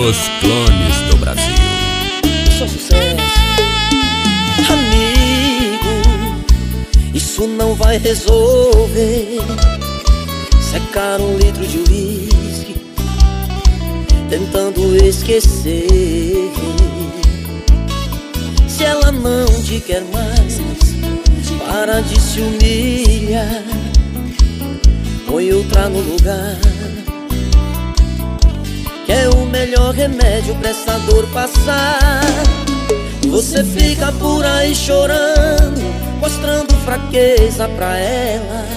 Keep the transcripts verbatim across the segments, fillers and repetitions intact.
Os clones do Brasil. Só sucesso. Amigo, isso não vai resolver. Secar um litro de uísque tentando esquecer. Se ela não te quer mais, para de se humilhar. Põe outra no lugar, que é o melhor remédio pra essa dor passar. Você fica por aí chorando, mostrando fraqueza pra ela,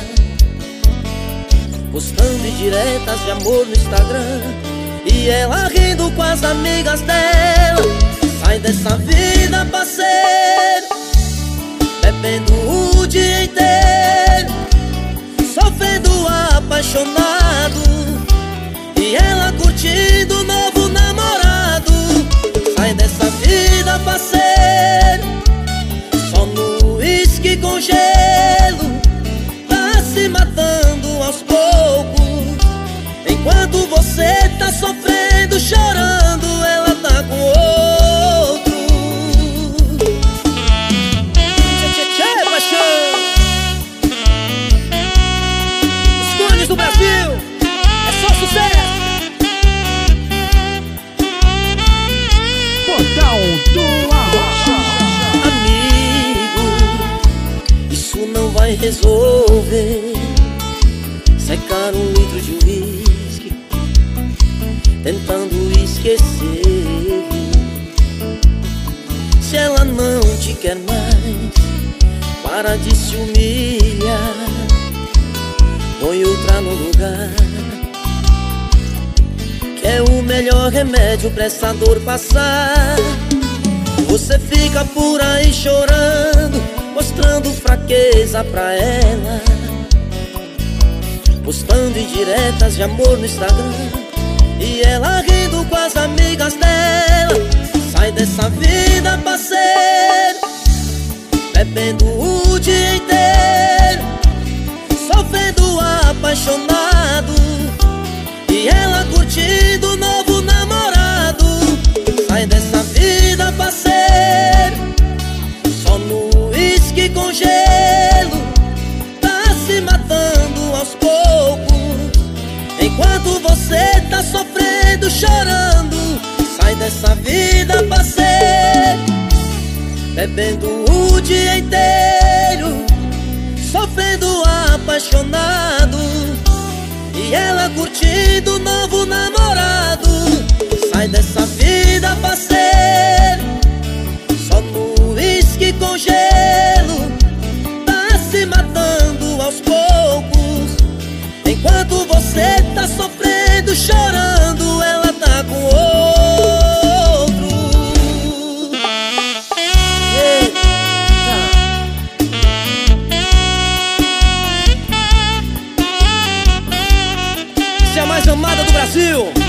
postando indiretas de amor no Instagram, e ela rindo com as amigas dela. Sai dessa vida, parceiro, bebendo o dia inteiro, sofrendo apaixonado, e ela curtindo o novo namorado. Sai dessa vida, parceiro, só no uísque com gelo, tá se matando aos poucos. Enquanto você tá sofrendo, chorando, ela tá com outro. Tchê, tchê, tchê, paixão. Os clones do Brasil, é só sucesso. Portal do Arrocha. Amigo, isso não vai resolver. Secar um litro de uísque tentando esquecer. Se ela não te quer mais, para de se humilhar. Põe outra no lugar, que é o melhor remédio pra essa dor passar. Você fica por aí chorando, mostrando fraqueza pra ela, postando indiretas de amor no Instagram, e ela rindo com as amigas dela. Sai dessa vida, parceiro, bebendo o dia inteiro, sofrendo apaixonado, e ela curtindo o novo namorado. Sai dessa vida, parceiro, só no uísque com gelo, tá se matando aos poucos. Enquanto você tá sofrendo, chorando, sai dessa vida, parceiro, bebendo o dia inteiro, sofrendo apaixonado, e ela curtindo o novo namorado. Sai dessa vida, parceiro, só no uísque com gelo, tá se matando aos poucos. Enquanto você tá sofrendo, chorando, ela tá com outro. Eita. Você é a mais amada do Brasil.